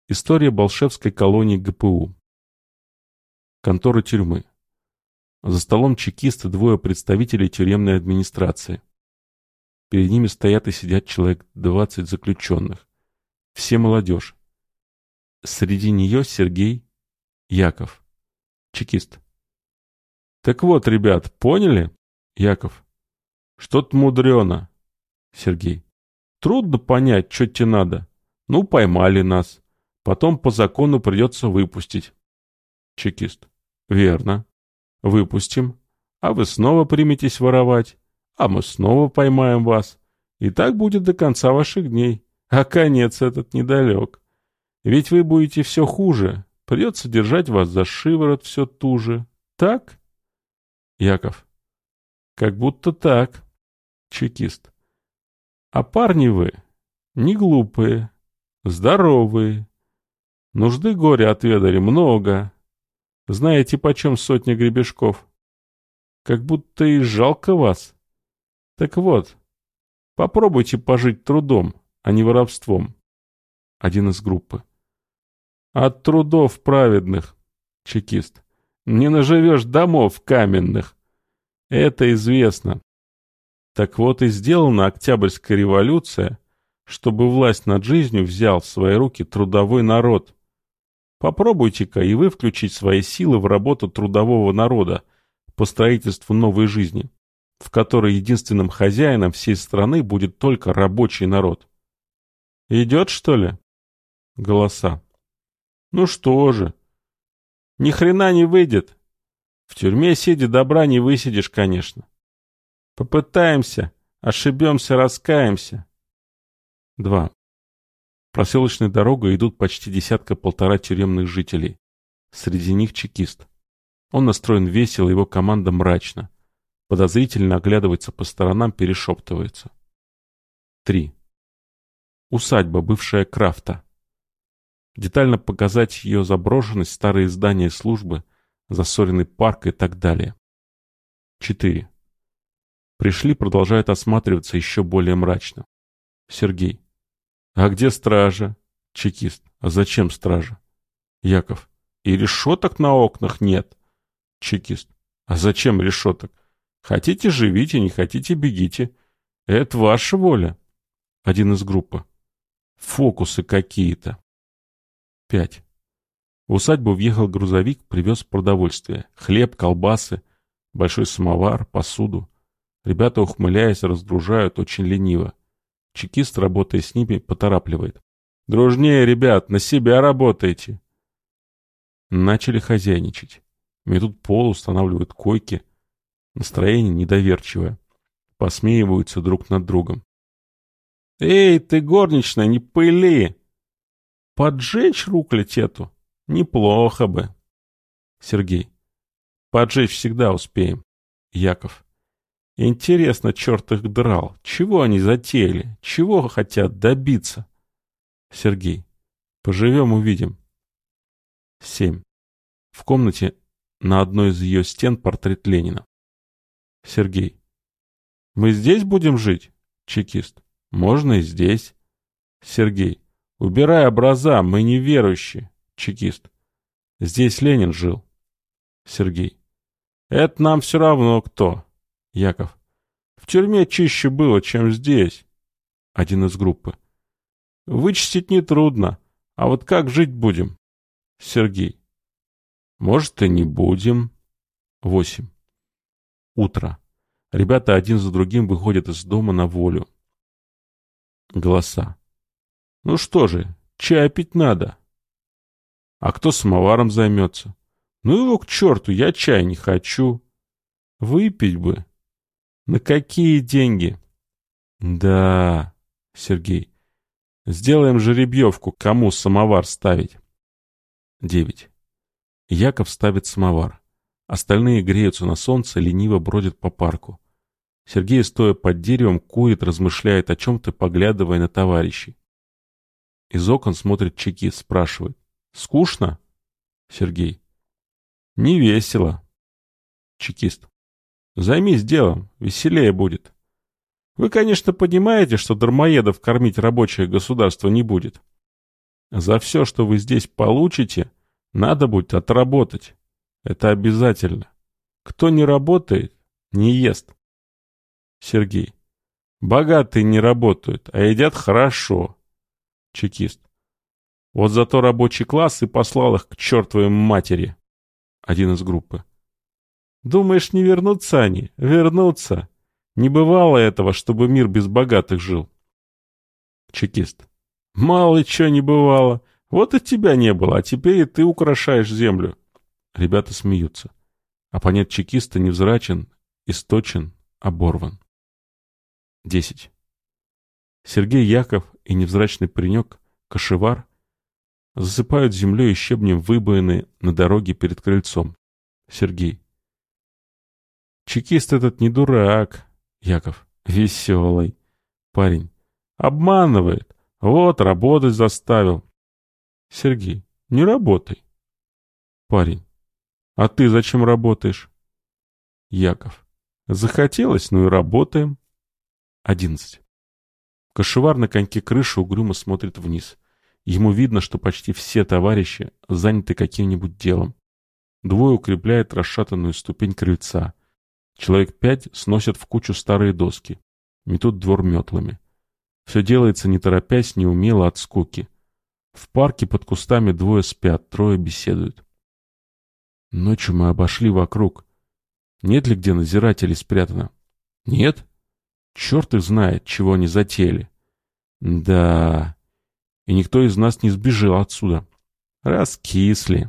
История Болшевской колонии ГПУ. Контора тюрьмы. За столом чекисты, двое представителей тюремной администрации. Перед ними стоят и сидят человек 20 заключенных. Все молодежь. Среди нее Сергей Яков. Чекист. Так вот, ребят, поняли? Яков. Что-то мудрено. Сергей. Трудно понять, что тебе надо. Ну, поймали нас. Потом по закону придется выпустить. Чекист. Верно. Выпустим. А вы снова приметесь воровать. А мы снова поймаем вас. И так будет до конца ваших дней. А конец этот недалек. Ведь вы будете все хуже. Придется держать вас за шиворот все туже. Так? Яков. Как будто так. Чекист. А парни вы не глупые, здоровые. Нужды горя отведали много. Знаете, почем сотня гребешков? Как будто и жалко вас. Так вот, попробуйте пожить трудом, а не воровством. Один из группы. От трудов праведных, чекист, не наживешь домов каменных. Это известно. Так вот и сделана Октябрьская революция, чтобы власть над жизнью взял в свои руки трудовой народ. Попробуйте-ка и вы включить свои силы в работу трудового народа по строительству новой жизни, в которой единственным хозяином всей страны будет только рабочий народ. Идет, что ли? Голоса. Ну что же? Ни хрена не выйдет. В тюрьме сиди добра не высидишь, конечно. Попытаемся, ошибемся, раскаемся. 2. Проселочной дорогой идут почти десятка-полтора тюремных жителей. Среди них чекист. Он настроен весело, его команда мрачно. Подозрительно оглядывается по сторонам, перешептывается. 3. Усадьба, бывшая Крафта. Детально показать ее заброшенность, старые здания службы, засоренный парк и так далее. 4. Пришли, продолжают осматриваться еще более мрачно. Сергей. А где стража? Чекист. А зачем стража? Яков. И решеток на окнах нет. Чекист. А зачем решеток? Хотите — живите, не хотите — бегите. Это ваша воля. Один из группы. Фокусы какие-то. 5. В усадьбу въехал грузовик, привез продовольствие. Хлеб, колбасы, большой самовар, посуду. Ребята, ухмыляясь, разгружают очень лениво. Чекист, работая с ними, поторапливает. «Дружнее, ребят, на себя работайте!» Начали хозяйничать. Метут пол, устанавливают койки. Настроение недоверчивое. Посмеиваются друг над другом. «Эй, ты, горничная, не пыли! Поджечь рухлядь эту? Неплохо бы!» Сергей. «Поджечь всегда успеем». Яков. «Интересно, черт их драл. Чего они затеяли? Чего хотят добиться?» Сергей. «Поживем, увидим». 7. В комнате на одной из ее стен портрет Ленина. Сергей. «Мы здесь будем жить?» Чекист. «Можно и здесь». Сергей. «Убирай образа, мы неверующие». Чекист. «Здесь Ленин жил». Сергей. «Это нам все равно кто». Яков. «В тюрьме чище было, чем здесь». Один из группы. «Вычистить нетрудно, а вот как жить будем?» Сергей. «Может, и не будем». 8. Утро. Ребята один за другим выходят из дома на волю. Голоса. «Ну что же, чай пить надо». «А кто самоваром займется?» «Ну его к черту, я чай не хочу». «Выпить бы». «На какие деньги?» «Да...» Сергей. «Сделаем жеребьевку, кому самовар ставить». 9. Яков ставит самовар. Остальные греются на солнце, лениво бродят по парку. Сергей, стоя под деревом, курит, размышляет о чем-то, поглядывая на товарищей. Из окон смотрит чекист, спрашивает. «Скучно?» Сергей. «Не весело». Чекист. «Займись делом, веселее будет. Вы, конечно, понимаете, что дармоедов кормить рабочее государство не будет. За все, что вы здесь получите, надо будет отработать. Это обязательно. Кто не работает, не ест. Сергей. Богатые не работают, а едят хорошо. Чекист. Вот зато рабочий класс и послал их к чертовой матери. Один из группы. Думаешь, не вернутся они? Вернутся. Не бывало этого, чтобы мир без богатых жил. Чекист. Мало ли чего не бывало. Вот и тебя не было, а теперь и ты украшаешь землю. Ребята смеются. Оппонент чекиста невзрачен, источен, оборван. 10. Сергей Яков и невзрачный паренек, кошевар, засыпают землей и щебнем выбоины на дороге перед крыльцом. Сергей. Чекист этот не дурак. Яков. Веселый. Парень. Обманывает. Вот, работать заставил. Сергей. Не работай. Парень. А ты зачем работаешь? Яков. Захотелось, ну и работаем. 11. Кошевар на коньке крыши угрюмо смотрит вниз. Ему видно, что почти все товарищи заняты каким-нибудь делом. Двое укрепляют расшатанную ступень крыльца. Человек 5 сносят в кучу старые доски. Метут двор метлами. Все делается не торопясь, неумело от скуки. В парке под кустами двое спят, трое беседуют. Ночью мы обошли вокруг. Нет ли где надзирателей спрятано? Нет? Черт их знает, чего они затеяли. Да, и никто из нас не сбежал отсюда. Раскисли.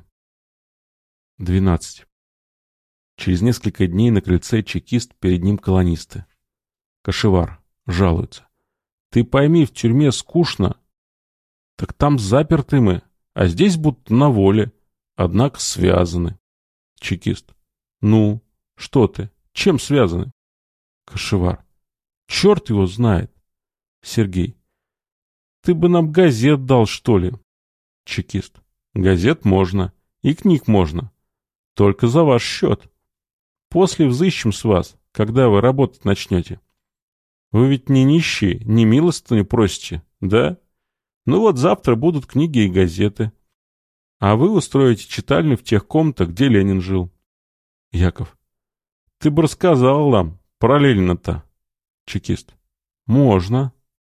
12. Через несколько дней на крыльце чекист, перед ним колонисты. Кошевар. Жалуется. Ты пойми, в тюрьме скучно. Так там заперты мы, а здесь будто на воле, однако связаны. Чекист. Ну, что ты? Чем связаны? Кошевар. Черт его знает. Сергей. Ты бы нам газет дал, что ли? Чекист. Газет можно. И книг можно. Только за ваш счет. После взыщем с вас, когда вы работать начнете. Вы ведь не нищие, не милостыню просите, да? Ну вот завтра будут книги и газеты. А вы устроите читальню в тех комнатах, где Ленин жил. Яков. Ты бы рассказал нам, параллельно-то. Чекист. Можно.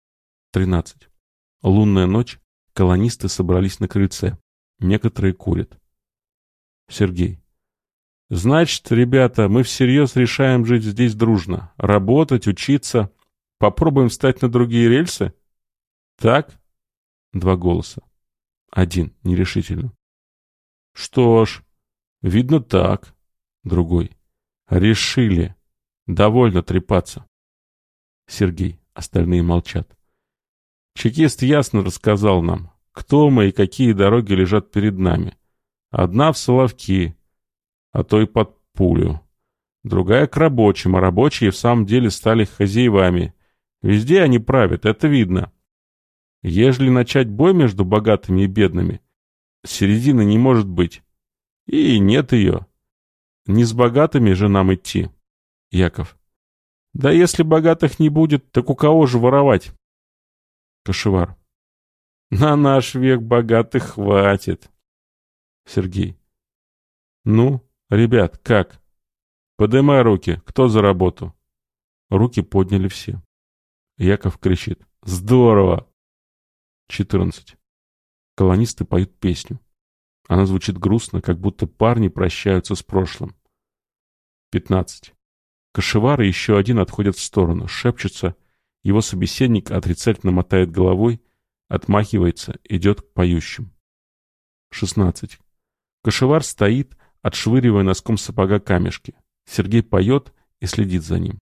13. Лунная ночь. Колонисты собрались на крыльце. Некоторые курят. Сергей. Значит, ребята, мы всерьез решаем жить здесь дружно. Работать, учиться. Попробуем встать на другие рельсы? Так? Два голоса. Один, нерешительно. Что ж, видно так. Другой. Решили. Довольно трепаться. Сергей. Остальные молчат. Чекист ясно рассказал нам, кто мы и какие дороги лежат перед нами. Одна в Соловки, а то и под пулю. Другая к рабочим, а рабочие в самом деле стали хозяевами. Везде они правят, это видно. Ежели начать бой между богатыми и бедными, середины не может быть. И нет ее. Не с богатыми же нам идти. Яков. Да если богатых не будет, так у кого же воровать? Кошевар. На наш век богатых хватит. Сергей. Ну, ребят, как? Подымай руки, кто за работу? Руки подняли все. Яков кричит. Здорово! 14. Колонисты поют песню. Она звучит грустно, как будто парни прощаются с прошлым. 15. Кошевар и еще один отходят в сторону, шепчутся. Его собеседник отрицательно мотает головой, отмахивается, идет к поющим. 16. Кошевар стоит, отшвыривая носком сапога камешки. Сергей поет и следит за ним.